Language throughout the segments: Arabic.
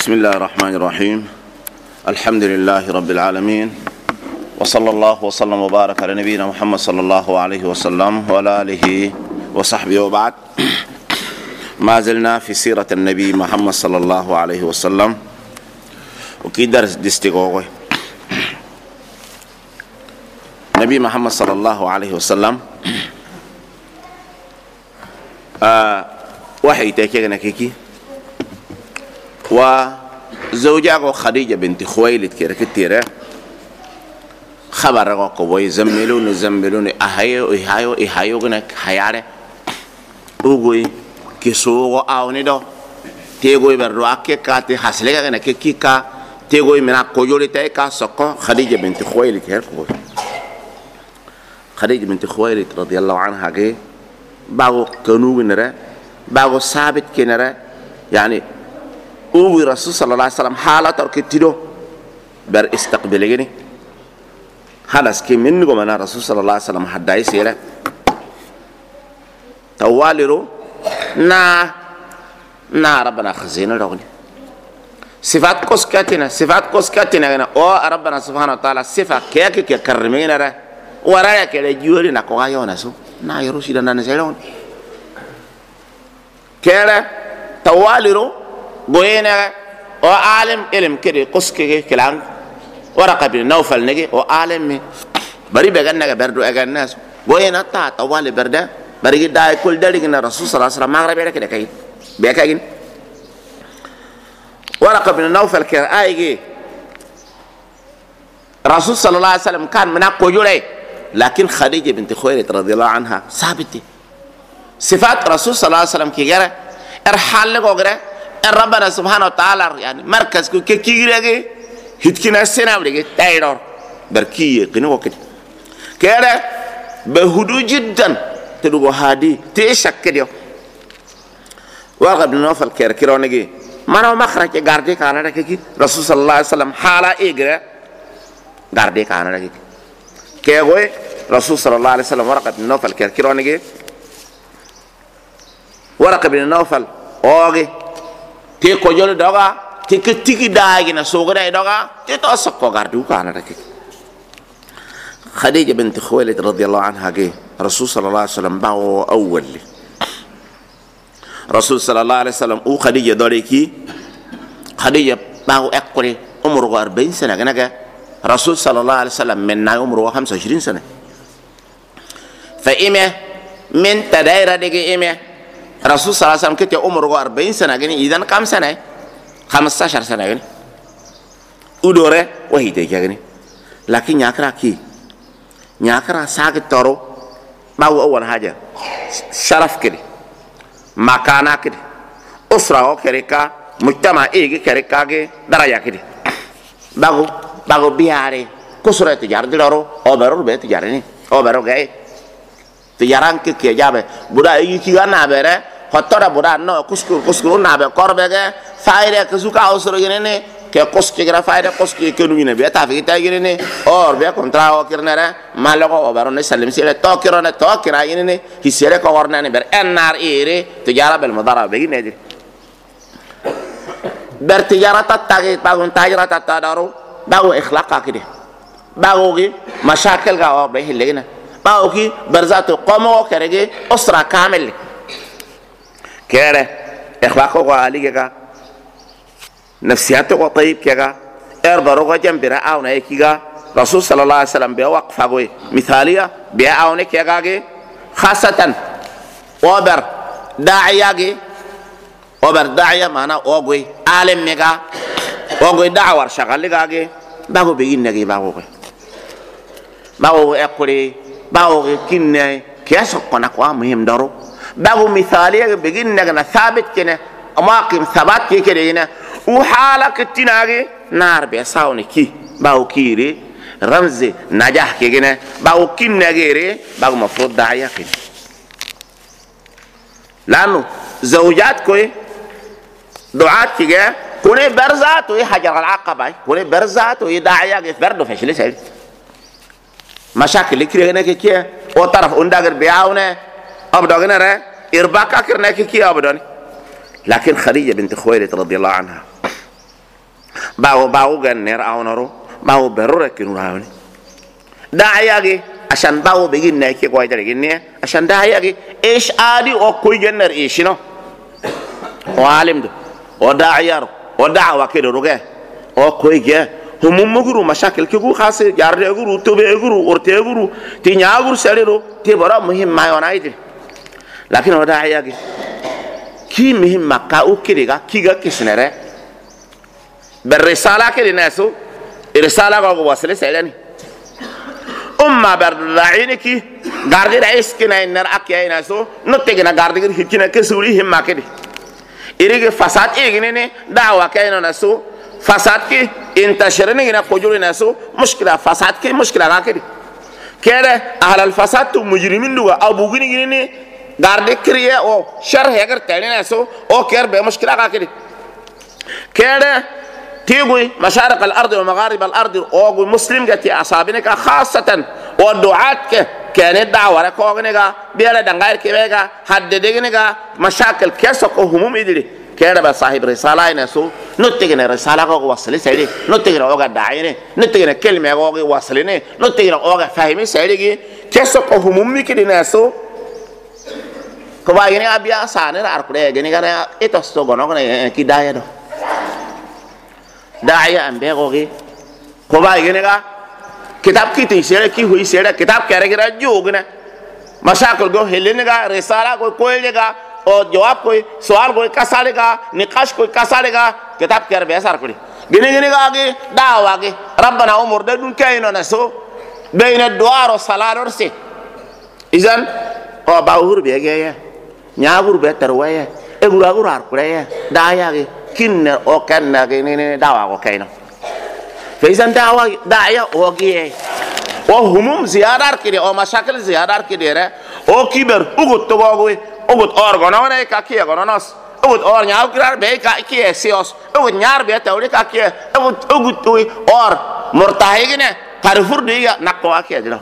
بسم الله الرحمن الرحيم. الحمد لله رب العالمين، وصلى الله وسلم وبارك على نبينا محمد صلى الله عليه وسلم وعلى آله وصحبه وبعد. ما زلنا في سيرة النبي محمد صلى الله عليه وسلم، وكي درس دستيقوه نبي محمد صلى الله عليه وسلم وحي تاكيغنا كيكي وزوجاته خديجة بنت خويلد كتيرة خبر قوي زملوني أهايو غنك هياره أوغوي كسوغو أوني دو تيغوي بردو أكي كاتي حسلقا غنك كيكا تيغوي منا قجولي تايكا سقو خديجة بنت خويلد كيركو خديجة بنت خويلد رضي الله عنها كي باغو كنوغ نرى باغو ثابت كنرى يعني أوي رسول صلى الله عليه وسلم حالة تركتيدو بر استقبليني خلاص كي منكم أنا رسول صلى الله عليه وسلم حداي سيرة توالرو نا ربنا خزينة رغني صفات كوسكاتنا هنا أو ربنا سبحانه وتعالى صفة كيك كرمينا را ورايا كده جوري نكوها يونسو نا يروشي دنا نسيرون كده توالرو بوينا او عالم علم كده قسكي كلام ورقه بن نوفل نجي او عالم بري بغنا بردو اغناس بوينا تا طوال برده بري داي كل دلينا الرسول صلى الله عليه وسلم مغرب كده كاين بيكاين ورقه بن نوفل كايجي الرسول صلى الله عليه وسلم كان من قجوله لكن خديجه بنت خويلد رضي الله عنها ثابته صفات الرسول صلى الله عليه وسلم كي غير ارحال لغره ربنا سبحانه وتعالى يعني مركز كيرغي هتكنا سنا ولغي تايرور بركيه كنو كده كده بهدوء جدا تدو هادي تشك كده وقبل نوفل كيركيرو نجي ما نو مخرج غاردي كان ركي رسول صلى الله عليه وسلم حالا ايغرا غاردي كان ركي كيغوي رسول صلى الله عليه وسلم ورقه بن نوفل كيركيرو نجي ورقه بن نوفل اوغي تي كوجول دوغا تي كتيكي داغينا سوغدا دوغا تي تو سكو غاردو كان ركي خديجه بنت خويلد رضي الله عنها جي رسول صلى الله عليه وسلم باو اول رسول صلى الله عليه وسلم او خديجه دوريكي خديجه باو اكوري عمره 40 سنه غنغا رسول صلى الله عليه وسلم من عمره 25 سنه فإما من تداير دغي إما رسول صلى الله عليه وسلم كتير عمره 40 سنة يعني إذا كم سنة 15 سنة يعني ودوره وهي تيجي لكن نياكرا ساكت تورو ما هو أول حاجة شرف كده مكانة كده أسرة كريكا مجتمع إيجي كريكا درجة كده باغو بياري كسرة تجار دلارو أو برو بيت تجارني أو برو جاي تجاران كي جابه بودا إيجي كيانا بره خطر بودا نو كسكور نابه كوربه فايره كسوكا أسرة جنني كسكي كرا فايره كسكي كنوينه بيا تافي تاجرني أور بيا كونترا وكرنه مالكو وبرون سلم سيره توكرا جنني هيسيره كورنه بر NR إيره تجارة بالمضاربة بيجي نجري بر تجارة تاجي باغون تاجرة تدارو باغو إخلاق كده باغوغي مشاكل غاو بيهلينا باغوغي برزاتو قومو كرجي أسرة كامل كره إخلاقه عالي كذا نفسياته طيب كذا إربروه جنبنا أو نيكيا رسول صلى الله عليه وسلم بيوقف أقوي مثالية بيأو نيكيا خاصة أوبر داعية معنا أقوي عالم ميجا أقوي دعوة شغال كذا باهو بيجي نجي باهو أقولي باهو كنّي كيس قنا قوام مهم دارو باغو مثاليه بيجين نغنا ثابت كنا اماكن ثبات كده هنا وحالك تناغي نار بيساوني كي باو كيري رمز نجاح كده باو كين نغيري باو مفروض داعيه كده لانه زوجات كوي دعات كده كوني برزات وهي حجر العقبه كوني برزات وهي داعيه برضه فشل سهل مشاكل كده هنا كده او طرف اندغر بياونه أبدأنا را إرباك أكرنا كي أبدأني لكن خديجة بنت خويلد رضي الله عنها باو غنر اونرو باو برور كنوراني داعياغي عشان باو بيجين ناكي كوي درجيني عشان داعياغي ايش ادي او كوي جنر ايشنو وعالم ده وداعيار ودعوة كده رجع او كوي جه هم مغرو مشاكل كيغو خاص جار غرو توبي غرو اورتي غرو تي نياغرو سريرو تي برا مهم ما يونايدي لكن وداعياغي كي مهم مكاو كده كيغا كيسنره بالرسالة كده ناسو الرسالة قالوا وصل سيلاني بردعينكي غاردير عيسكنا إنر أكيا ناسو نتجنا غاردير هكينا كسوري هم ما كده إيريك فساد إيجنني دعوة كأنه ناسو فساد كي انتشرني هنا خجول ناسو مشكلة فساد كي مشكلة غاكدي كده أهل الفساد تو مجرمين دوا أو بوجيني جنني غاردير كريه أو شر هيكر تاني ناسو أو كير بمشكلة غاكدي كده تيجي مشارق الأرض ومغارب الأرض أو مسلم جتي أصابينك خاصة ودعاتك كانت دعوة ركوغنك بيلا دعير كبيرة حددينك مشاكل كسق وهموم يدري كده بصاحب رسالة نسوا نتجنا رسالة قو وصل سيري نتجنا أوجا دعينه نتجنا كلمة قو وصلني نتجنا أوجا فهمي سيري كسق وهموم يكدي نسوا كبايني أبيا سانر أركله جني كنا إتوستو كنا كدايا دو داعية أمبيغوغي كوبا يجينيغا كتاب كيتي سيرة كي هوي سيرة كتاب كاريكرا جوغنا مشاكل جو هلينيغا رسالة كوي ليغا او جواب كوي سؤال كوي كساليغا نقاش كوي كساليغا كتاب كار بيسار كوري جينيغا غي دعواغي ربنا أمور دون كاينو نسو بين الدعاء والصلاة ورسي إذن او باور بيغيا نياغور بيترويا اغوراغور اركوريا داعياغي كنا أو كنا كنا دعوة كينا فإذا دعوة داعية أوجيه أو هموم زيادة كده أو مشاكل زيادة كده أو كبر أقول تقولي أقول أرغنا ولا كاكيا غناس أقول أر نيار كرار بيك كاكيا سياس أقول نيار بيت تقولي كاكيا أقول توي أر مرتاحينه كارفور ديا نقوى كيا جلا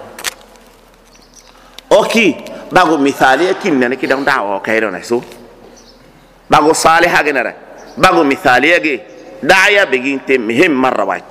أوكي بعو مثالية كنا كده دعوة كينا نسوا بعو صالحة كنا باقو مثالية جي داعية بجين مهم مرة واحد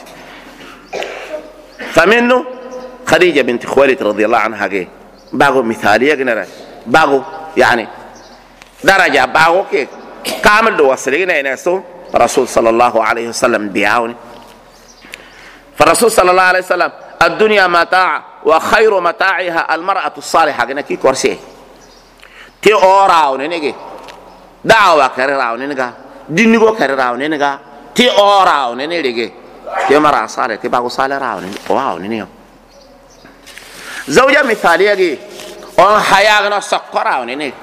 فمنه خديجة بنت خويلد رضي الله عنها جي باقو مثالية جنرا باقو يعني درجة باقو كي كامل دو وصلين ينسو رسول صلى الله عليه وسلم بيعوني فالرسول صلى الله عليه وسلم الدنيا متاع وخير متاعها المرأة الصالحة جنا كي كورسي تي أوراوني نيجي دعوة كريراوني نيجا دينيغو كريراوني نيغا تي اوراوني نيغي تي مرا صالح تي باغو صالح راوني واوني نيو زوجة مثالية جي اون حياغنا سقراوني نيغ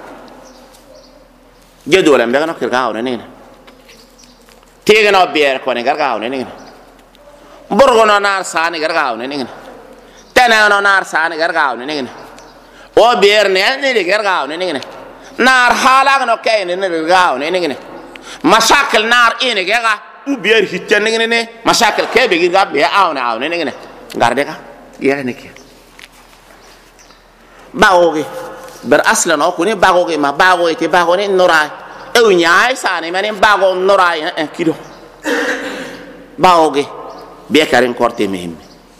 جدولا مبغنا كرغاوني نيغ تيغنا بير كوني كرغاوني نيغ برغنا نار ساني كرغاوني نيغ تنانا نار ساني كرغاوني نيغ او بير ني كرغاوني نيغ نار حالاغنا كاين نيغاوني نيغ مشاكل نار إني جاكا وبير هيتشان نيجي مشاكل كي بيجي جاب بيا أو نيجي غاردكا يعني كي باغوغي برأصلا أو كوني باغوغي ما باغوغي تي باغوني نوراي أو نياي ساني ماني باغو نوراي كيدو باغوغي بيا كارين كورتي مهم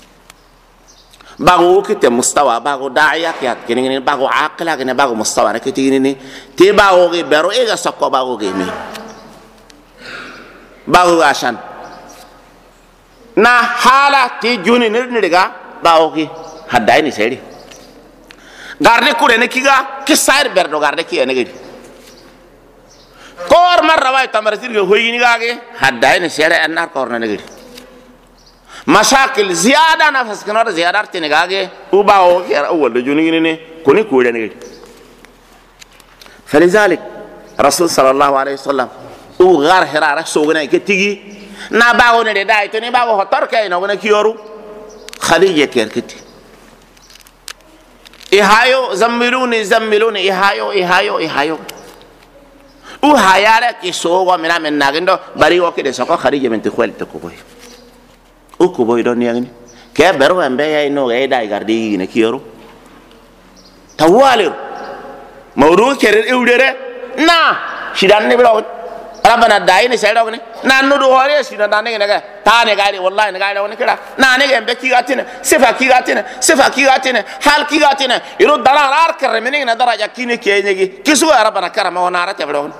باغو كي مستوى باغو داعية كي باغو عاقلة كي باغو مستوى كي تي باغوغي برو إيجا سكو باغوغي مهم باغو عشان na hala ti juni nirga baoki hadai ni seri garde kure ne kiga kisair berdo garde ki ene gidi kor marra way tamarasir ge hoyini gage hadai ni seri annar kor ne gidi mashakil ziyada nafas kanor ziyada tini gage u bawo yara awal juni ne kuni kure ne gidi فلذلك رسول صلى الله عليه وسلم وغار هرارة سوغنا كتيجي نباغو نداي توني باغو هتر كاي نوغنا كيورو خديجة كيركتي إيهايو زملوني إيهايو وهايارة كيسوغو من ناغندو بريو كده سوكو خديجة بنت خويلد تكوكوي وكوبوي دون يغني كيف برو أمبيا إنو غيداي غاردي نكيورو تواليرو مورو كيرل إودره نا شدان نبلاو ربنا داين سيروني نانو دو هوري سينا داني نغا تاني غاري والله نغا لوني كدا ناني غمبي كيغاتينا صفا كيغاتينا حال كيغاتينا يرو دارار اركر مني ندراجا كيني كينيغي كيسو ربنا كرم ونارا تبلون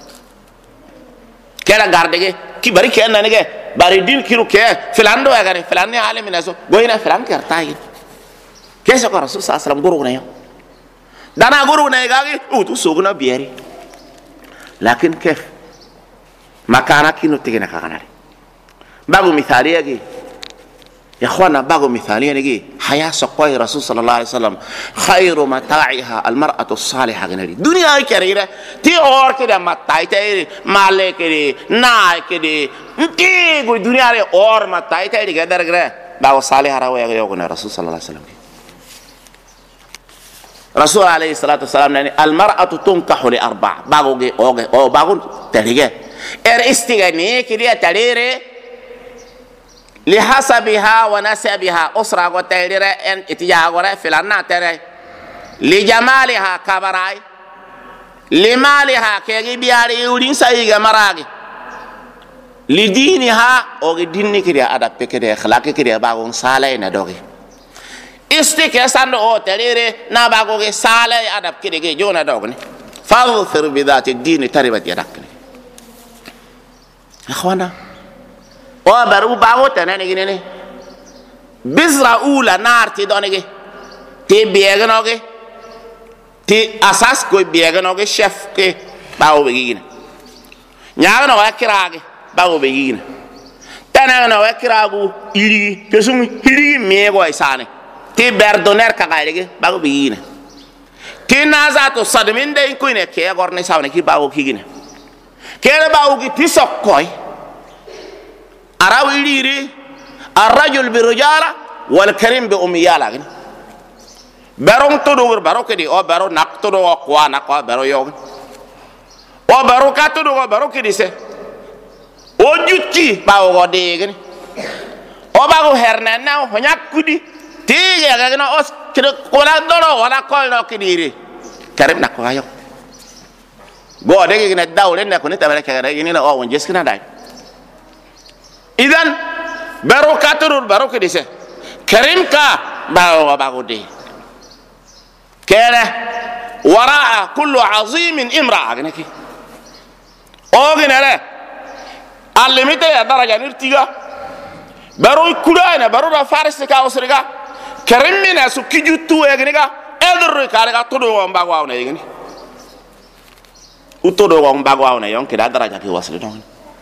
كلا غاردغي كي بري كين نانيغا باري دين كيرو كي فلاندو اغاري فلاني عالم ناسو غوينا فلان كرتاي كيسو رسول صلى الله عليه وسلم غرونا دانا غرونا غاغي اوتو سوغنا بيري لكن كيف مكانا كينو تيجي نكاغناري باغو مثاليه جي يا اخوانا باغو مثاليه نجي حياه سقوي رسول صلى الله عليه وسلم خير متاعها المراه الصالحه غنري دنيا كريره تي اور كده متاع تي مالك كده ناي كده تي غو دنيا ري اور متاع تي غدر غره باغو صالحه راوي يغنا رسول صلى الله عليه وسلم رسول عليه الصلاه والسلام يعني المراه تنكح لاربع باغو جي او باغو تريجه استغني كده تريره لحسبها ونسبها أسرة وتريره ان اتجاه فلان تري لجمالها كبراي لمالها كي بياري يولين سايغا مراغي لدينها او دين كده ادب كده اخلاق كده باغون صالح ندوغي استكسان او تريره نا باغو صالح ادب كده جونا دوغني فاظفر بذات الدين تربت يدك اخوانا وبرو باغو تناني ني بزرا اولا نار تي دونغي تي بيغنوغي تي اساس كو بيغنوغي شيف كي باو بيغينا نياغنا واكراغي باو بيغينا تناغنا واكراغو يري كسوم يري ميغو ايساني تي بردونير كاغايغي باو بيغينا تي نازاتو صدمين دي كوينه كي غورني ساوني كي باو كيغينا كير باو كي تي سوكوي أراو إليري الرجل برجالة والكريم بأميالة برون تدور برو كدي أو برو نقتدو أقوى نقوى برو يوم أو برو كتدو برو كدي سه أو جوتي باو غدي غني أو باو هرنانا هنيك كدي تيجي غنا أوس كده كولا دورو ولا كولا كديري كريم نقوى يوم بو أديك غنا داولة نكوني تبارك كده غني لا أو ونجس كنا داي إذن بركاتور بركة ديسه كريم كا باو دي كده وراء كل عظيم امرأة غنكي أو غنره علمته يا درجة نرتيجا برو كورانا برو فارس كاوسريكا كريم منا سكيجوتو غنكا ادرو كارغا تودو باغواو نيغني وتودو باغواو نيون كده درجة كي وصل دون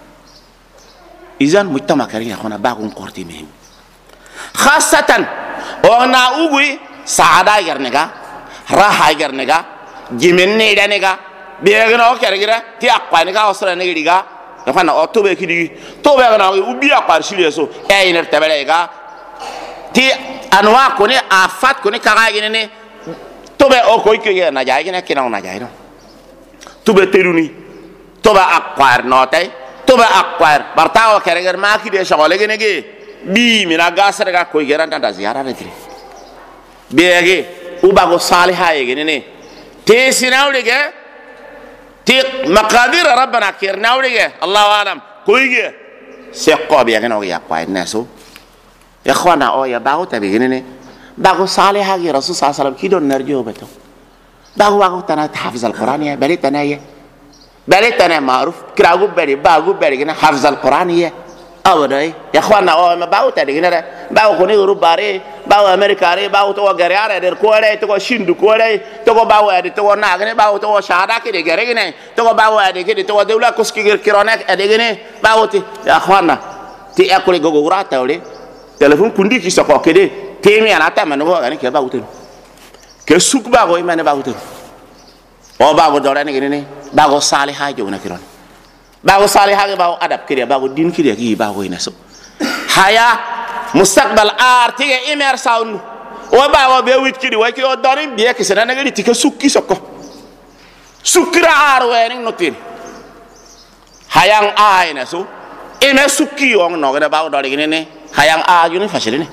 إذن مجتمع كريم يخونا باقون قرتي مهم خاصة ونا أوغي سعادة يرنغا راحة يرنغا جميني يرنغا بيغنا وكرغرا تي أقوانغا وصلا نغيرغا يخونا أطوبة كده توبة غنا وبي أقوار شليسو أي نرتبلغا تي أنواع كوني آفات كوني كغايني توبة أوكوي كي نجاينا كنا نجاينا توبة تيروني توبة أقوار نوتي توبا أقوار برتاو كرجر ما كده شغله كنيجي بي من أجاسر كا كوي جران تدا زيارة نتري بيجي وباقو صالحة يجي تيسيناو لجي تي مقادير ربنا كيرناو لجي الله أعلم كوي جي سيقوا بيجي نوعي أقوار الناسو يا إخوانا أو يا باقو تبيجي باقو صالحة جي رسول صلى الله عليه وسلم كيدون نرجو بتو باقو تنا تحفظ القرآن يا بلي تنايه بلي تنا معروف كراغو بلي باغو بلي كنا حفظ القرآن يا أوداي يا إخوانا أو ما باو تدي كنا باو كوني أوروباري باو أمريكاري باو تو غريارة در كوري تو شيندو كوري تو باو أدي تو ناغني باو تو شهادة كده غريغني تو باو أدي كده تو دولة كوسكي كيرونك أدي كده باو تي يا إخوانا تي أكولي غوغورا تولي تلفون كندي كي سكوا كده تيمي أنا تامن هو غني كده باو تلو كسوك باو يمانه باو تلو أو باو دوراني كده باو صالحة جونا كيرون باو صالحة باو أدب كده باو دين كده كي باو ينسو حياة مستقبل آرتيجي إمير ساون وباو بيويت كده وكي أدارين بيا كسرنا نقدر تيجي سوكي سكوا سكرا أروين نوتين حياة آي نسو إمير سوكي يوم نوعنا باو دارين كده حياة آي يوني فاشلين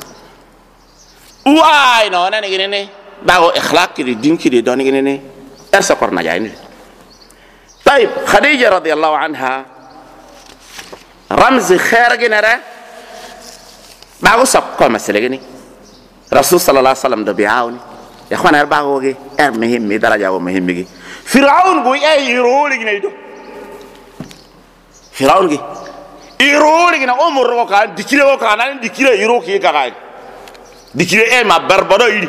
وآي نوعنا كده باو إخلاق كده دين كده دارين كده إرسا كورنا جايين طيب خديجة رضي الله عنها رمز خير جنرا باغو سبقوا مسلجني رسول صلى الله عليه وسلم ده بيعاوني يا اخوان اربعه وجه مهم درجه ومهم جي فرعون جو يرولي جنيدو فرعون جي يرولي جنا عمر وكان ديكيرو وكان ديكيرو يروكي كاي ديكيرو ما بربرو يدي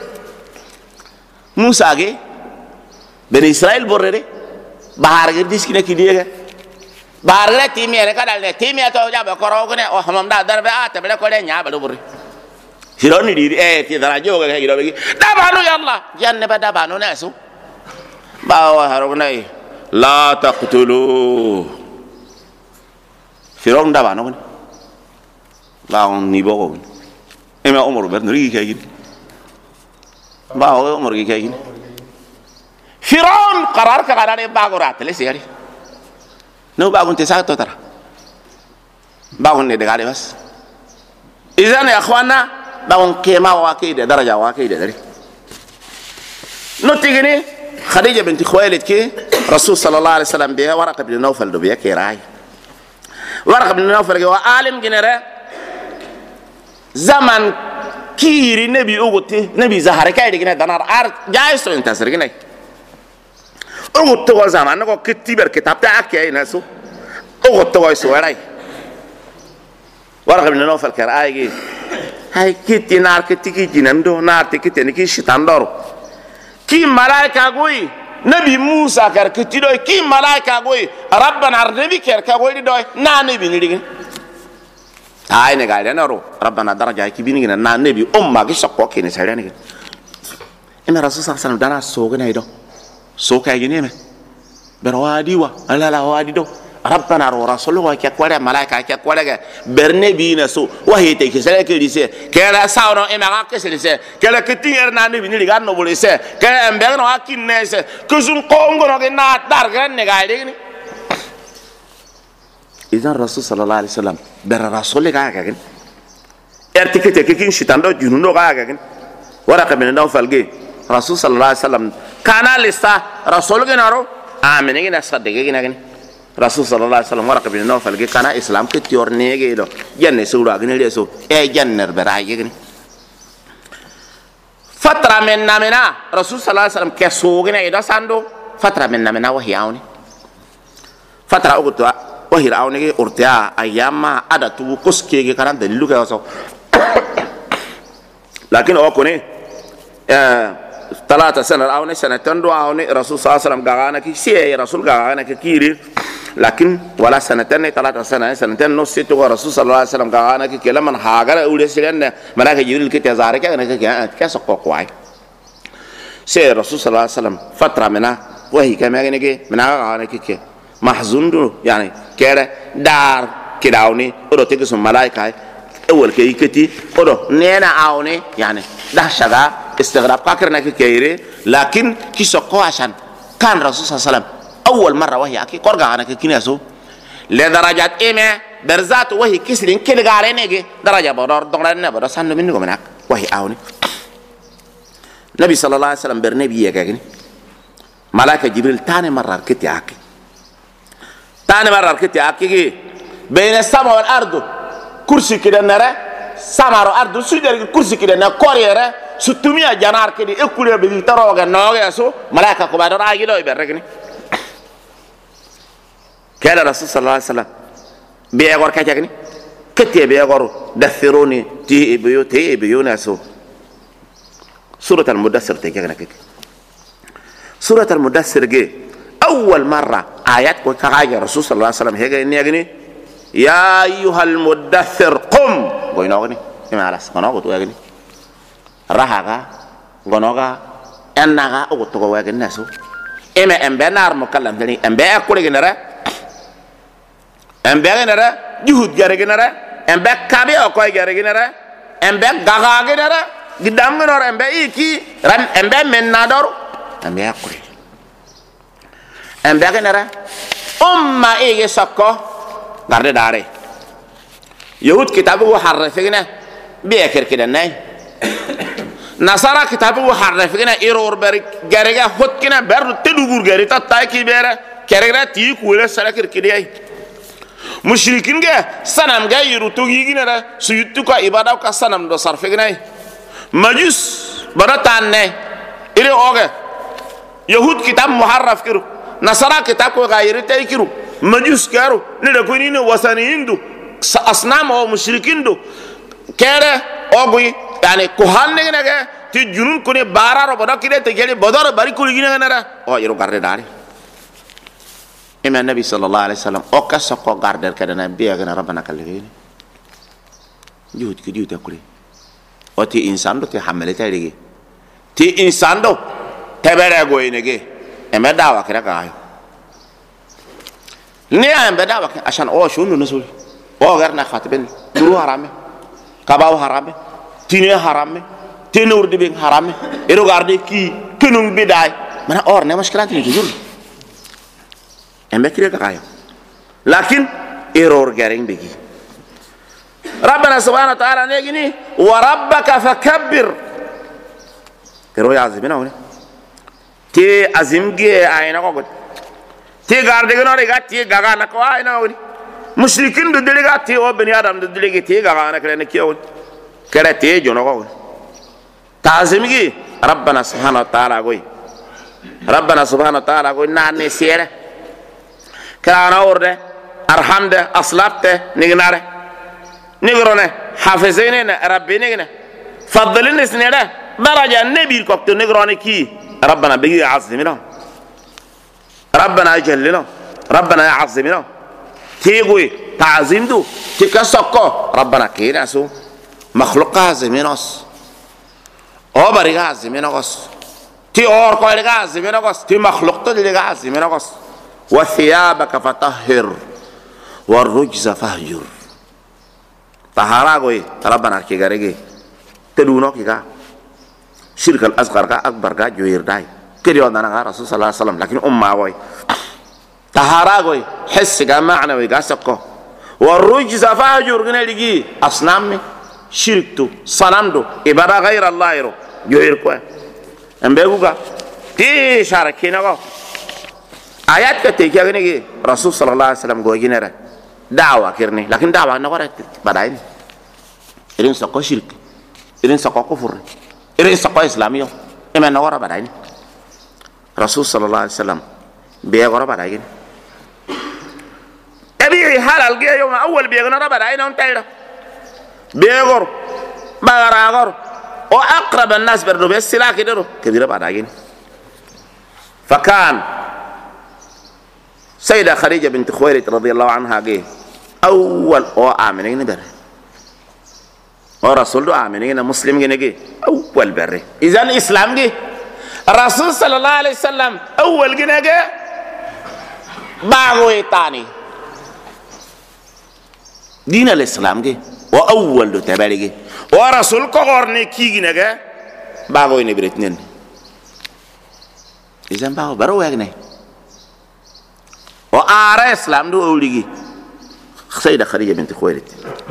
موسى جي بني اسرائيل بورري bahar ge diskine ki diega bahar ge timi ere kadal ne timi to jabe koro ne o hamam da darbe ate be ko le nya ba do buri hironi di ti dara joga ge do be da banu yalla janne ba da banu nasu ba wa haro ne la taqtulu firon da banu ne la on ni bo e me umur ber nuri ge gi ba o umur ge gi فرعون قرار كقرار باغورات لسياري نو باغون تساعد ترى باغون ندغالي بس اذا يا اخوانا باغون كيما واكيد درجه واكيد دري نوتيغني خديجه بنت خويلد كي رسول صلى الله عليه وسلم بها ورقه بن نوفل دو بها كيراي ورقه بن نوفل هو عالم جنره زمن كيري نبي اوغتي نبي زهر كاي دغنا دنار ار جايسو انتصر جناي اوغتو زمان نكو كتيبر كتاب تاعك يا ناسو اوغتو سوراي ورقه من نوفل كراي هاي كيتي نار كتي جنندو نار تكتي نكي شيطان دور كي ملائكه غوي نبي موسى كر كتي دو كي ملائكه غوي ربنا النبي كر كغوي دو نا نبي نيغي هاي نغال نارو ربنا درجه كي بينغي نا نبي امما كي سكو كي نسالني ان رسول صلى الله عليه وسلم دانا سوغناي دو سوكا يجيني بروادي وا لا لا وادي دو ربنا ورسوله وكيكوره ملائكه كيكوره برنبي نسو وهي تكسل كديسه كلا ساونو اما كسلسه كلا كتير ناني بني لغان نو بوليسه كلا امبغنو اكينسه كزون قونغو نا دارغن نغايدني اذا الرسول صلى الله عليه وسلم بر رسوله كاكن ارتكته كين شيطان دو جنونو كاكن ورقه من نوفل جي رسول صلى الله عليه وسلم كان لسه رسول جنارو امنين صدق جنين رسول صلى الله عليه وسلم ورقه بن نوفل كان اسلام كتيور نيجي دو جن سورا جن ليسو اي جنر براي جن فتره من نمنا رسول صلى الله عليه وسلم كسو جن ايدا ساندو فتره من نمنا وهي اوني فتره اوغتوا وهي اوني اورتيا ايام ادتو كوسكي كان دليلو كاسو لكن اوكوني 3 سنة أو سنة تندو أو رسول صلى الله عليه وسلم قاعنا كي سي رسول قاعنا كيري لكن ولا سنة 3 سنة نص ستو رسول صلى الله عليه وسلم قاعنا كي كلام من حاجة أولي سلنا ملاك جبريل كي تزارك أنا كاسق قواي سي رسول صلى الله عليه وسلم فترة منا وهي كما يعني منا قاعنا كي محزون دو يعني كده دار كداوني ورو تيجي ملاك أول كي كتي ورو نينا أوني يعني ده شغا استغراب كاكرنا كيري لكن كيسوكو عشان كان رسول صلى الله عليه وسلم اول مره وهي اكي قرغا انا كيناسو لدرجات ايمه برزات وهي كسرين كده غارينيجي درجه بدر دغنا بدر سان منكم هناك وهي اوني النبي صلى الله عليه وسلم برنبي يكاكني ملاك جبريل ثاني مره كتي اكي ثاني مره كتي اكي بين السماء والارض كرسي كده نرى سماء والارض سجر كرسي كده نكوريره ستمية جنار كده إكله بيتروج النوعي أسو ملاك كبار راجلو يبرقني كلا رسول صلى الله عليه وسلم بيعور كذا كتير بيعور دثروني تي بيو أسو سورة المدثر تيجي كده سورة المدثر جي أول مرة آيات وكاجا رسول صلى الله عليه وسلم هيجي إني أغني يا أيها المدثر قم قوي نوغني ما على سكنه قطو أغني rahaga gonoga ennaga ogoto go wegen naso eme embe nar mukallam dani embe akure genera juhud gare genera embe kabe o koy gare genera embe gaga genera gidam genora embe iki ran embe menador embe akure embe genera umma ege sakko garde dare yahud kitabu harrafina beker kidanay نصارى كتابه وحرفنا إيرور بري جارجا هوت كنا برد تلوجور جاري تايكي بيرة كارجا تيك ولا سلكر كديه mushrikin ga sanam ga yiru to yigina ra suyutu ka ibada ka sanam do sarfe gnai majus baratan ne ire oge yahud kitab muharraf kiru nasara kitab ko ga yiri tay kiru majus karu ne da ko ni ne wasani hindu asnam o mushrikin do kere ogui yani ko hanne ne ga ti junun ko ne bararo bodo kide te gele bodoro bari ko ligina na ra o yiru garde dare إما النبي صلى الله عليه وسلم أو كسقو قاردر كذا نبي أجنا ربنا كلفين جود كديو تقولي أو تي إنسان دو تحمل تاريخي تي إنسان دو تبرع قوي نجي إما دعوة كذا كايو نيا إما دعوة عشان أو شو نسول أو غيرنا خاتبين درو حرامه كباو حرامه تيني حرامه تينور دبين حرامه إيرو قاردي كي كنون بداي mana or ne مشكلات اللي تجول أمبكري كايو لكن إيرور جارين بيجي ربنا سبحانه وتعالى نيجي وربك فكبر إيرو يعزمنا هنا تي عزمجي أينا قبض تي غاردينو ريغا تي غاغا نكوا أينا هوني مشركين ددليغا تي أو بني آدم ددليغي تي غاغا نكرا نكيا هوني كره تي جونو قبض تعزمجي ربنا سبحانه وتعالى قوي ربنا سبحانه وتعالى قوي ناني سيره كرانا ورده أرحمده أصلابته نجناره نجرونه حافظينه ربي نجنه فضلنا سنده درجة النبي كوكتو نجرانه كي ربنا بيجي يعظمنا ربنا يجلنا ربنا يعظمنا تيجوي تعظيم دو تكسكو ربنا كينا سو مخلوق عظمناس أو بريء عظمناس تي أور كويل عظمناس تي مخلوق تدري عظمناس وثيابك فطهر والرجز فهجر طهارا قوي ربنا كي غاريغي تدونو كيغا شرك الاصغر كا اكبر كا جوير داي كدي ودانا رسول صلى الله عليه وسلم لكن امه قوي طهارا قوي حس كا معنوي كا سكو والرجز فهجر غنيلغي اصنام شركتو صنمدو عباده غير الله يرو جوير كو امبيغوغا تي شاركينا كو آيات كتيجي أغني رسول صلى الله عليه وسلم قوي جنرا دعوة كرني لكن دعوة نقرأ بداين إرين سقى شرك إرين سقى كفر إرين سقى إسلامي إما نقرأ بداين رسول صلى الله عليه وسلم بيقرأ بداين أبي حال الجي يوم أول بيقرأ بداين أنت إيرا بيقرأ بقرأ وأقرب الناس بردو بيسلا كده كبيرة بداين فكان سيدة خديجة بنت خويلد رضي الله عنها جه أول أو آمنين بره ورسول دو آمنين مسلم جه أول بره إذا الإسلام جه الرسول صلى الله عليه وسلم أول جه باغوي تاني دين الإسلام جه وأول دو تبالي جه ورسول كورني كي جه باغوي نبرتنين إذا باغو برو يجني وآر إسلام دو أولي سيدة خديجة بنت خويلد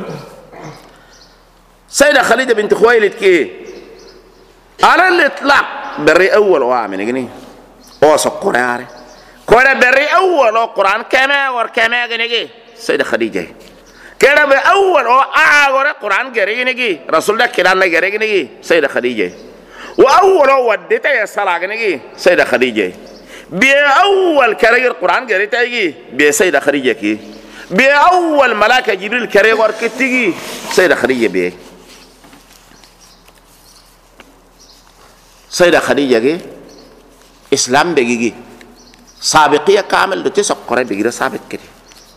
سيدة خديجة بنت خويلد كي على الإطلاق بري أول وآمن جني واسق قرآن كورا بري أول قرآن كما وركما جني سيدة خديجة كذا بأول وآخر قرآن جري جني رسول الله كلام جري جني سيدة خديجة وأول وديت يا صلاة جني سيدة خديجة بأول كرير القرآن قريت أيجي بسيدة خديجة كي بأول ملاك جبريل كرير وركتيجي سيدة خديجة بيه سيدة خديجة كي إسلام بيجي سابقية كامل دو تسق قريب بيجي سابق كده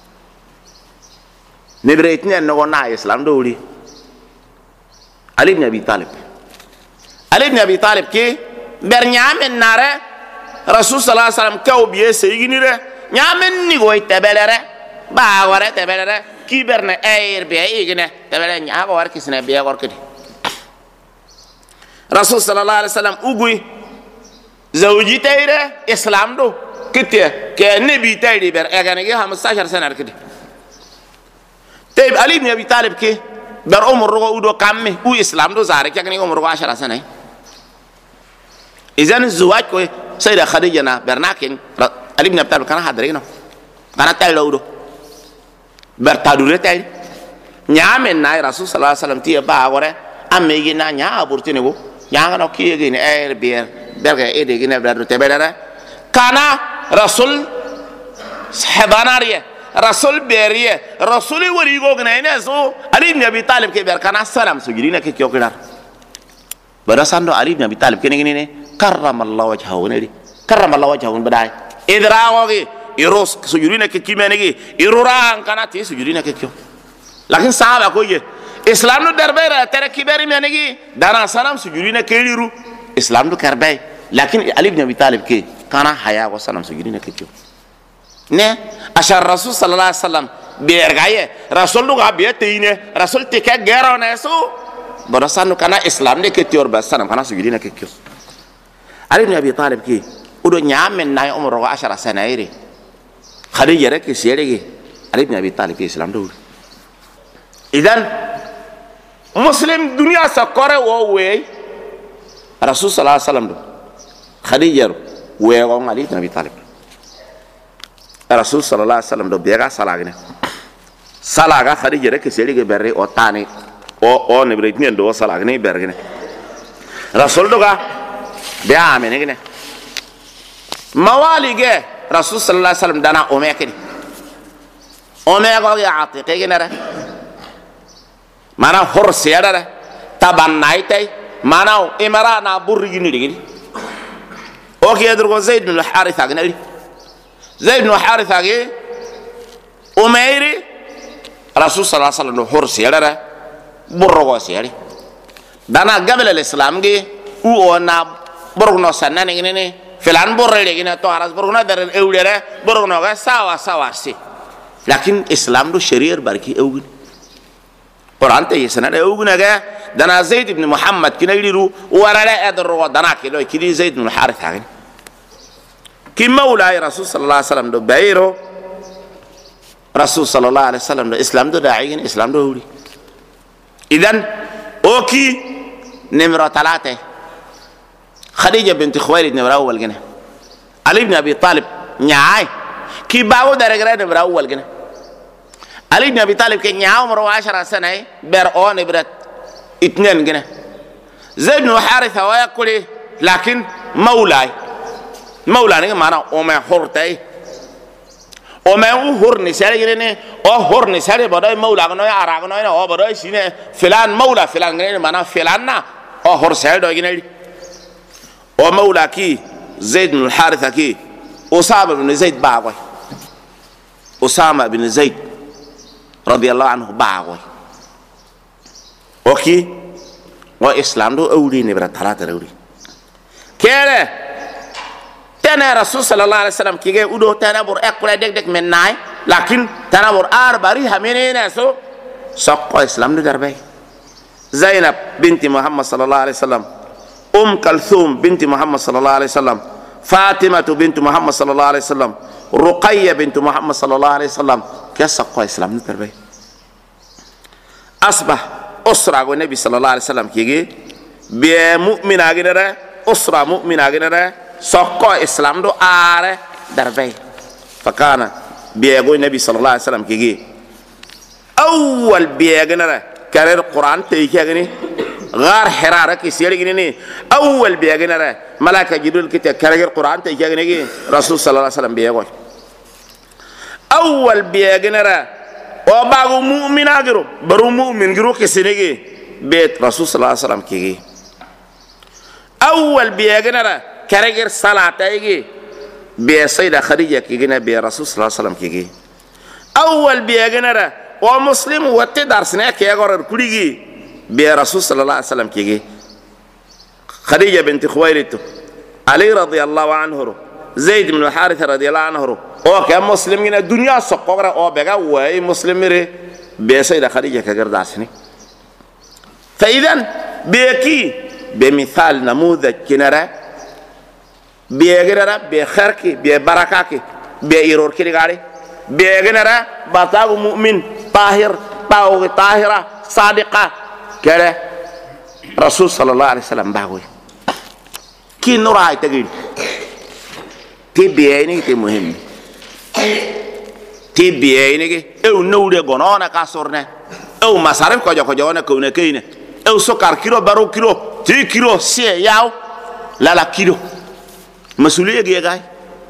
نبريتني أنه قلنا إسلام دولي علي بن أبي طالب علي بن أبي طالب كي برنيام النار رسول صلى الله عليه وسلم كاو بيه سيغني ره نيامن ني غوي تبلره با ورا تبلره كيبرنا اير بيه ايغنا تبلره نيا ور كيسنا بيه ور كدي رسول صلى الله عليه وسلم اوغوي زوجي تايره اسلام دو كتي كنبي تايري بر اغانغي 15 سنه كدي طيب علي بن ابي طالب كي بر عمر رو دو كامي او اسلام دو زارك كغني عمر 10 سنه اذا الزواج كوي سيدة خديجة برناكين علي بن أبي طالب كان حاضرينه كان تايلو bertadure tay nyamen na rasul sallallahu alaihi wasallam ti ba gore amegi na nya aburtine go nya no kiyegi ne bier berga ede gine berdo tebedara kana rasul sahabanariya rasul beriye rasuli wari go gna ne so ali ibn abi talib ke ber kana salam sujudina ke kyokinar bada sando ali ibn abi talib kene ne karramallahu wajhahu ne karramallahu wajhahu badai idragogi iros sujudina ke kimenegi iruran kana ti sujudina ke kyo lakin sahaba ko ye islam no darbera tere kiberi menegi dana salam sujudina ke liru islam do karbay lakin ali ibn abi talib ke kana haya wa salam sujudina ke kyo ne ashar rasul sallallahu alaihi wasallam bergaye rasul do ga betine rasul te ke gero ne so bodo sanu kana islam de ke tior ba salam kana sujudina ke kyo ali ibn abi talib ke udo nyamen nay umro wa ashara sanaire khadija rek siyerege ali ibn abi talib ke islam do idan muslim dunia sakore wo we rasul sallallahu alaihi wasallam do khadija we go ali ibn abi talib rasul sallallahu alaihi wasallam do bega salaga khadija rek siyerege berre o tani o ne bre tinen do salaga ne bergene rasul do ga be amene gene mawalige rasul sallallahu alaihi wasallam dana omekeni omego ya atiqe gene ra mana hor siyada tabannaitai mana imara na burri ni digi o ke yadru zaid bin al-haritha gene zaid bin al-haritha ge umayri rasul sallallahu alaihi wasallam hor siyada burro go siyari dana gabel al-islam ge u ona borgno sanane gene filan borre gene to aras borgno dar ewlere borgno ga sawa si lakin islam do shari'ar barki ewgi quran te yesana ewguna ga dana zaid ibn muhammad kinayru warala adro dana kilo kidi zaid ibn harith hagen ki mawla rasul sallallahu alaihi wasallam do bayro rasul sallallahu alaihi wasallam do islam do da'in islam do wuri idan oki nimro talate khadija bint khuwailid nimro awwal gene ali ibn abi talib nyaay ki bawo daragara nimro awwal gene ali ibn abi talib ke nyaaw maro 10 sana ber on ibrat itnen gene zaid ibn haritha wa yakuli lakin mawlay ni mana o ma hortay o ma horni sare gene o horni sare boday mawla no ara no o boday sine filan mawla filan gene mana filan na o hor sare do gene o mawla ki zaid ibn haritha ki usama ibn zaid baagoy usama ibn zaid radiyallahu anhu baagoy oki wa islam do awli ni bratala tarawli kere tana rasul sallallahu alaihi wasallam kige udo tana bor ekula dek men nay lakin tana bor arbari hamene so saqqa islam do darbe zainab binti muhammad sallallahu alaihi wasallam kalthum binti muhammad sallallahu alaihi wasallam fatimah binti muhammad sallallahu alaihi wasallam ruqayyah binti muhammad sallallahu alaihi wasallam kasaqqa islam do darbe asbah usra go nabi sallallahu alaihi wasallam kige be mu'mina gidara usra mu'mina gidara sokko islam do are darbe fakana biego nabi sallallahu alaihi wasallam kige awwal biegana karer quran te kigani غار حراره ki sirigini ni awwal biegana malaka jibril kite karer quran te kigani rasul sallallahu alaihi wasallam biego awwal biegana o bagu mu'mina giro baru mu'min giro ke sinigi bet rasul sallallahu alaihi wasallam kige awwal biegana kareger salatayge be sayda khadija kigina be rasul sallallahu alaihi wasallam kige awwal biegana o muslim wotte darsne ke gorar kuligi be rasul sallallahu alaihi wasallam kige khadija bint khuwailid ali radiyallahu anhu zaid ibn harith radiyallahu anhu o ka muslim gina dunya soqora o bega way muslimire be sayda khadija ke gardarsne fa idan be ki be misal namudaj kinara beegenara be kharki be barakaki be iror kiligare beegenara batagu mu'min tahir tawu tahira sadiqa kare rasul sallallahu alaihi wasallam bagoy ki nura tagir ti beeni ti muhim ti biye ni ge e noude gonona ka sorne e masarif ko jona ko ne kine e sokar kilo baro kilo ti kilo sie yaw la kilo masuliye ge gay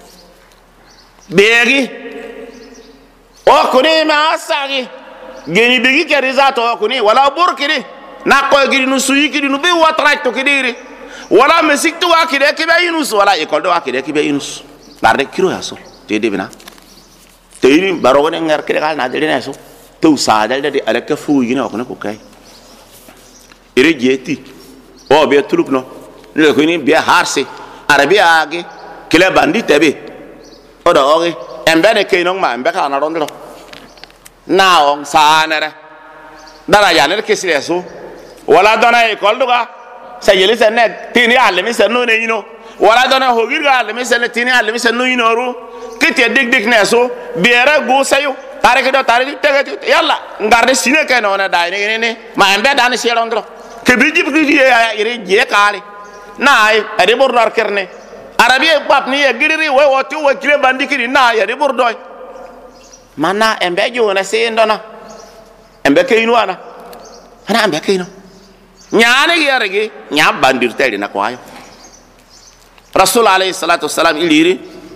begi o kuni ma asagi geni begi ke rizato o kuni wala burkini na ko gidi nu suyi gidi nu be watrak to kidiri wala mesik to akide ke be yunus wala e ko do akide ke be yunus barde kilo yaso te debina teyni baro ne ngar kede kal na de ne so to sa dal de ala ka fu yina ko ne ko kay ire jeti o be tuluk no le ko ni be harse arabia age kele bandite be o do oge embe ne kay no ma embe ka na rondo na on sa nere dara ya ne kesile so wala dona e kol duga sa yele sen ne tini alle mi sen no ne yino wala dona hogir ga alle mi sen tini alle mi sen no yino ru kete dig ne so biere go sayo tare ke do tare tege yalla ngarde sine ke no na dai ne ma embe dan se rondo ke biji biji ya ire je kale na ay ade bor dar kerne arabiye pap ni e giriri we woti we kile bandikiri na ya de bor doy mana embe jo na se ndona embe ke inu ana embe ke inu nyaane yarege nya bandir tede na ko ayo rasul alayhi salatu wassalam iliri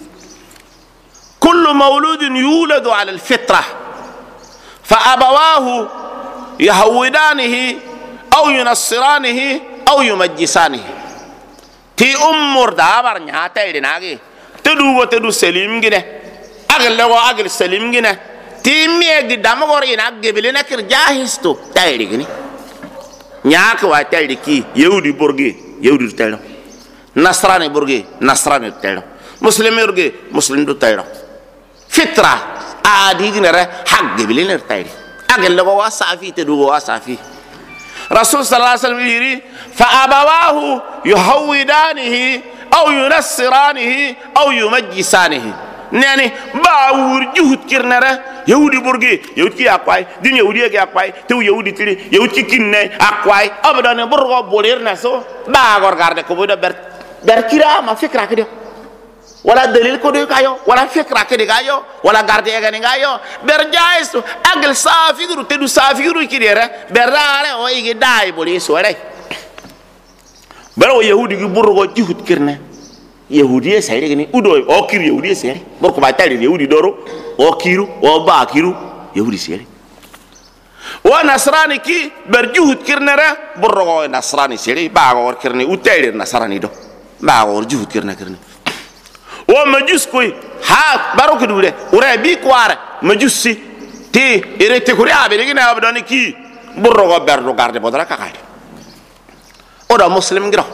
kullu mawludin yuladu ala alfitra fa abawahu yahwidanihi aw yunassiranihi aw yumajjisanihi ti umur dabar nya tede nage tedu selim gine agel lego agel selim gine ti miegi damagor ina gebelena kir jahisto tede gine nya ko wa tede ki yehudi borge yehudi tede nasrani borge nasrani tede muslim borge muslim do tede fitra adi gine re hak gebelena tede agel lego wa safi tedu wa safi rasul sallallahu alaihi wasallam yiri fa abawahu yuhawidanihi aw yunassiranihi aw yumajjisanihi nani ba wur juhut kirnara yahudi burgi yahudi akwai din yahudi ke akwai tu yahudi tiri yahudi kinne akwai abadan burgo bolirna so ba gor garde ko bodo ber kira ma fikra kedo wala dalil ko do kayo wala fikra kedo kayo wala garde e gani kayo ber jaisto agel safiru tedu safiru kidere berare o igi dai boli so re bero yahudi gi burgo juhut kirne yahudi sayre gani udo o kir yahudi sayre borko ba tali yahudi doro o kiru o ba kiru yahudi sayre wa nasrani ki ber juhut kirnere burgo nasrani sayre ba gor kirne utayre nasrani do ba gor juhut kirne o majus koy ha baroko dure ure bi kware majusi ti irete kuri abe ni na abdoni ki burgo berdo garde bodra kakay o da muslim giro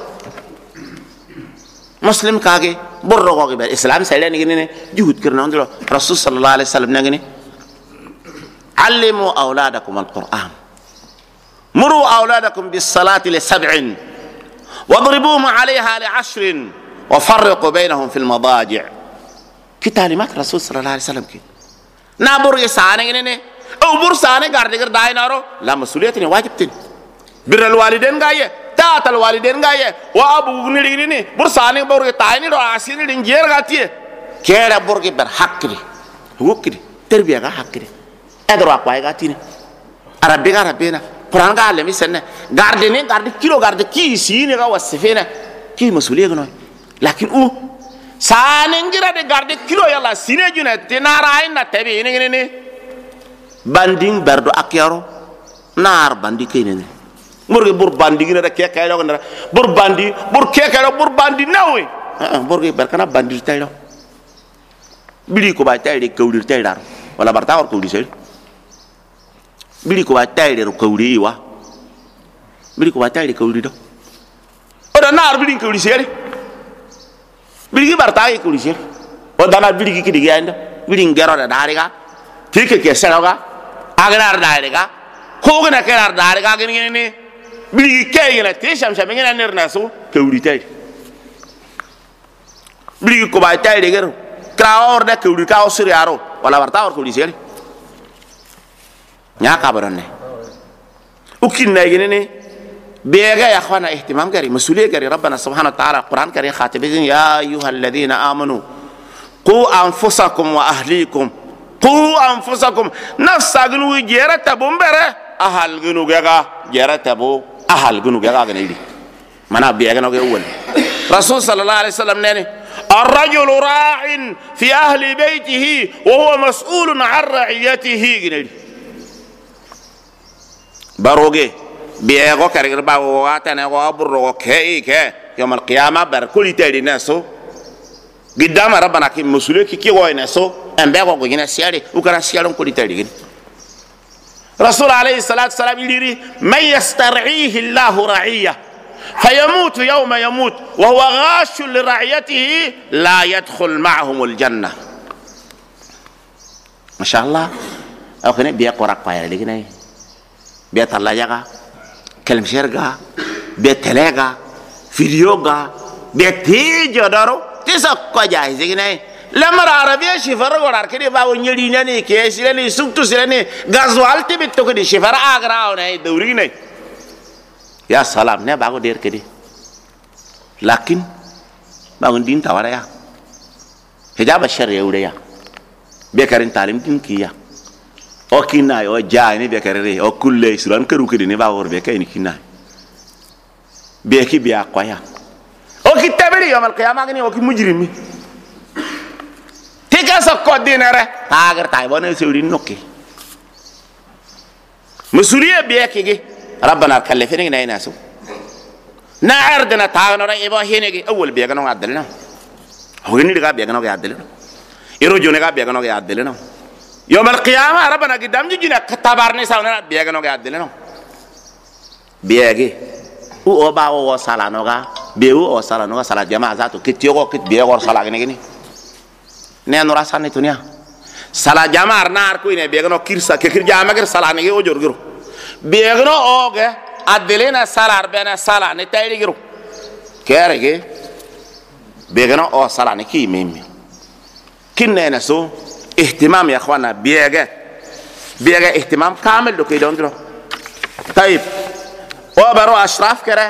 muslim kage burgo go ber islam saylen ni ne juhud kirna ndiro rasul sallallahu alaihi wasallam ngani allimu awladakum alquran muru awladakum bis salati li 7 wadribuhum alaiha li 10 وفرقوا بينهم في المضاجع كتالمات رسول صلى الله عليه وسلم كي نابور يسانه ني او برسانه غارد غير داينارو لا مسؤوليتني واجبتني بر الوالدين غايه تات الوالدين غايه وابو نيريني برسانه بور تايني رو اسين دين جير غاتيه كيرا بورغي بر حقري وكري تربيه غا حقري ادرو اكواي غاتيني عربي غربينا قران قال لي سنه غاردني غارد كيلو غارد كي سيني غا وسفينا كي مسؤوليه غنوي لكن او ساننجرا de garde kilo yalla sine juna tenara ina tabi ini banding berdo akyaro nar bandi kene murge bur bandi gina da kekay lo ngara bur bandi bur kekay lo bur bandi nawe burge berkana bandi taylo bili ko ba tayde kawdir taydar wala barta war kawdi sel bili ko ba tayde ro kawdi wa bili ko ba tayde kawdi do oda nar bili kawdi sel biligi barta ko lisir o dana biligi kidi ganda biligi gero da dariga tike ke seroga agrar dariga ko gna kerar dariga gni ni biligi kayina te sham sham ngina nerna so kawri tay biligi ko ba tay de gero kraor da kawri ka o siriaro wala barta or ko lisir nya ka baronne ukin na gni بيجا يا اخوانا اهتمام كريم مسؤوليه كريم ربنا سبحانه وتعالى القران كريم خاتبين يا ايها الذين امنوا قوا انفسكم واهليكم قوا أنفسكم نفسا جنو جيرة بومبرة أهل جنو جاga جيرة بو أهل جنو جاga جنيدي mana biyaga no gewol rasul sallallahu alaihi wasallam nene الرجل راع في أهل بيته وهو مسؤول عن رعيته جنيدي باروجي بيغو كارير باو واتنا وابرو كي يوم القيامة بركل تيري ناسو قدام ربنا كي مسؤولي كي وين ناسو ام بيغو غينا سياري وكرا سيارون كل تيري رسول عليه الصلاة والسلام يقول من يسترعيه الله رعية فيموت يوم يموت وهو غاش لرعيته لا يدخل معهم الجنة ما شاء الله أو كنا بيقرأ قاير لكن بيت الله جاء كلام شرقة بيت تلاقة فيديوغا بيت تيجي دارو تسقى جاهز لكن لما العربية شفرة قرار كده باو نيليني كيسيلني سوتو سيلني غازوالتي بتو كده شفرة أغراو ناي دوريني يا سلام نه باو دير كده لكن باو دين تاورا يا حجاب الشرع يا بيكارين تعليم دين كيا او كيناي او جاي بيكاري او كل سران كرو كده ني باو بيكاي ني كيناي بيكي بيا قويا او كتابري يوم القيامة غني او كي مجرمي تيكا سكو دينره تاغر تايبون سوري نوكي مسؤوليه بيكي ربنا كلفني ناي ناسو نعردنا تاغنا ايبو هينيغي اول بيغنو عدلنا هو ني دغا بيغنو عدلنا يروجو نغا بيغنو عدلنا يوم القيامه ربنا قدام جينا كتابارني ساونا بيغنو عدلنا بيغي او با او سالانوغا بيو او سالانوغا سلا جماعه ذاتو كتيو كت بيغور سلا غني نينو راساني تونيا سلا جماعه نار كوينه بيغنو كيرسا كير جاماغر سالانيغي او جورغرو بيغنو اوغه ادلينا سالار بنا سالا نتايرغرو كيرغي بيغنو او سالاني كي ميمي كننا سو اهتمام يا اخوانا بيغا اهتمام كامل دو كيدوندرو طيب او برو اشراف كره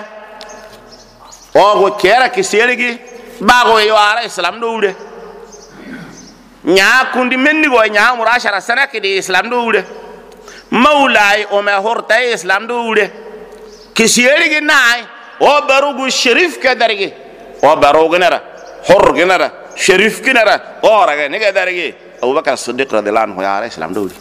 او كيرا كيسيلغي باغو يوارا اسلام دوده nya kundi menni go nya murashara sanaki di islam duude maulay o ma horta islam duude kisiyeri ginay o barugu sharif kadarge o barugu nara hor ginara sharif ginara oraga niga darge Abu Bakar Siddiq radhiyallahu anhu ya islam duude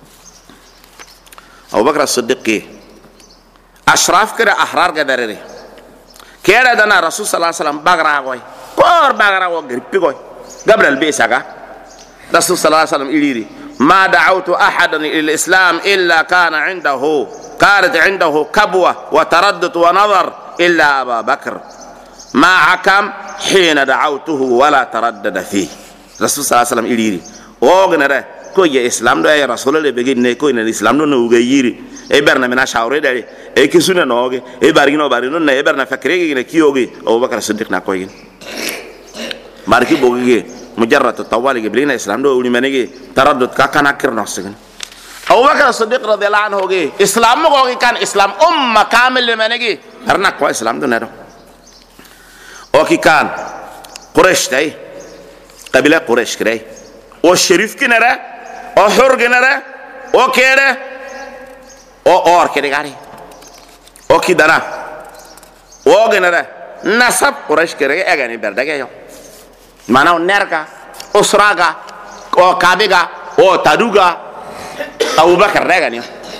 Abu Bakar Siddiq ashraf kara ahrar gadarere kera dana rasul sallallahu alaihi wasallam bagra goy kor bagra go gripi goy gabriel besaga رسول صلى الله عليه وسلم إليري ما دعوت أحدا إلى الإسلام إلا كانت عنده كبوة وتردد ونظر إلا أبا بكر ما حكم حين دعوته ولا تردد فيه رسول صلى الله عليه وسلم إليري وغنره كوي إسلام ده يا رسول الله بيجي نكوي الإسلام ده نوجيري إبرنا من أشعار ده إكسونا نوجي إبرنا نه إبرنا فكري نكيوجي أبو بكر الصديق نكوي ماركي بوجي مجرد الطوال قبلنا إسلام دو ولي منيجي تردد كأنا كير نفسكن أبو بكر الصديق رضي الله عنه جي إسلام مغوي كان إسلام كامل لمنيجي هرنا كوا إسلام دو نرو أوكي كان قريش تاي قبيلة قريش كراي والشريف كنرة وحر كنرة وكيرة وأور كده كاري أوكي دنا وكنرة نسب قريش كراي أغاني بردك يوم mana nerga usraga o kabega o taduga Abu Bakar regani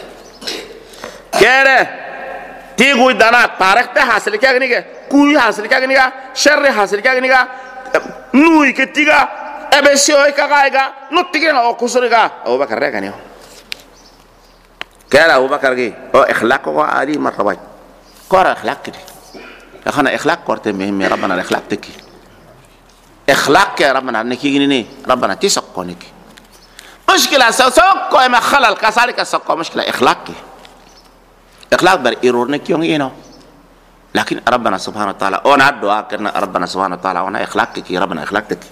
kere tigu dana tarakta hasil kagni ke kuy hasil kagni ga sharri hasil kagni ga nui ketiga ebesio kagaiga nutiga o kusuriga Abu Bakar regani kere Abu Bakar gi o ikhlaq ko ali martabay kora ikhlaq kidi ya khana ikhlaq korte me rabbana ikhlaq teki اخلاق يا ربنا نكيني ربنا تسقونك مشكله سوق ما خلل كذلك سوق مشكله اخلاق بر ايرورنك يونينو لكن ربنا سبحانه وتعالى وانا الدعاء كنا ربنا سبحانه وتعالى وانا اخلاقك يا ربنا اخلاقك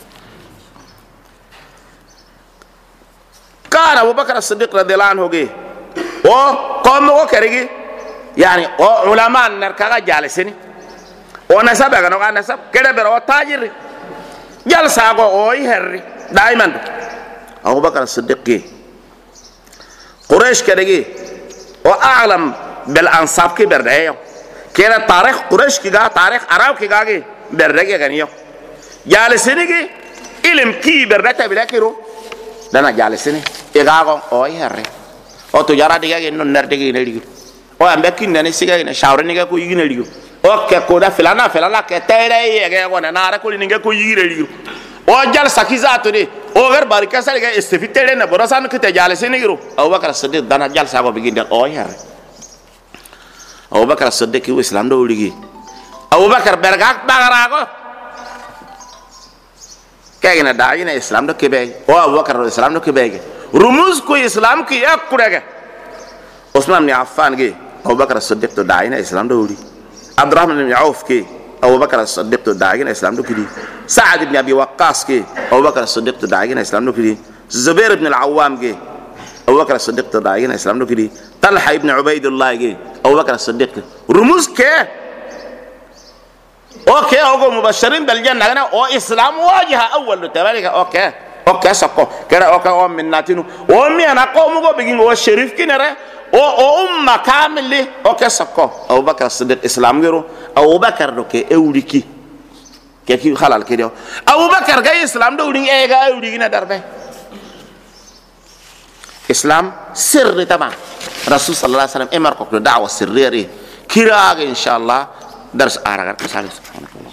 كان ابو بكر الصديق رضي الله عنه جه وقام وكرجي يعني علماء نركا جالسين ونسب كانوا نسب كده برو تاجر جلسة أو هري دائما أبو بكر الصديق قريش كده وأعلم بالأنصاب كي بردايو كده تاريخ قريش كي تاريخ عرب كي جاي بردايو كنيو جالسيني كي إلهم كي بردايو بلاكيرو دنا جالسيني إجاعهم أوي هرّي أو تجارة ديجا إنه نرديجي نريو أو أمبكين نني سيجا إنه شاورنيجا كوي نريو أو كودا فلانا كتيرة يجا وانا نارا كولي نيجا كوي نريو أو جال سكيزا تودي أو غير باركة سالك استفيدتة لنا براسان كتير جالسيني كيرو أو بكرة صديق دنا جال ساقو بيجين أوي هرّي أبو بكر الصديق هو إسلام دولي أبو بكر برجع بعراقه كأنه داعينا إسلام ده كبير أو أبو بكر الإسلام ده كبير رموز كوي إسلام كي أكبره عثمان بن عفان كي أبو بكر الصديق تو داعينا إسلام دولي عبد الرحمن بن عوف كي أبو بكر الصديق تو داعينا إسلام دولي سعد بن أبي وقاص كي أبو بكر الصديق تو داعينا إسلام دولي زبير بن العوام كي أبو بكر الصديق تو داعينا إسلام دولي طلحة ابن عبيد الله كي أبو بكر الصديق رموز كه أوكي أوكو مبشرين بالجنة أنا أو إسلام واجهة أول تبارك أوكي سكو كذا أوكي أو من ناتينو أو مي أنا قوم جو بيجين أو شريف كنره أو كامل لي أوكي سكو أبو بكر الصديق إسلام غيره أبو بكر دوكي أوليكي كي خلال كده أبو بكر جاي إسلام دولين إيه جاي أوليكينا دربه إسلام سر تمام رسول صلى الله عليه وسلم امر كوك دعوه سريه كراغ ان شاء الله درس ارغ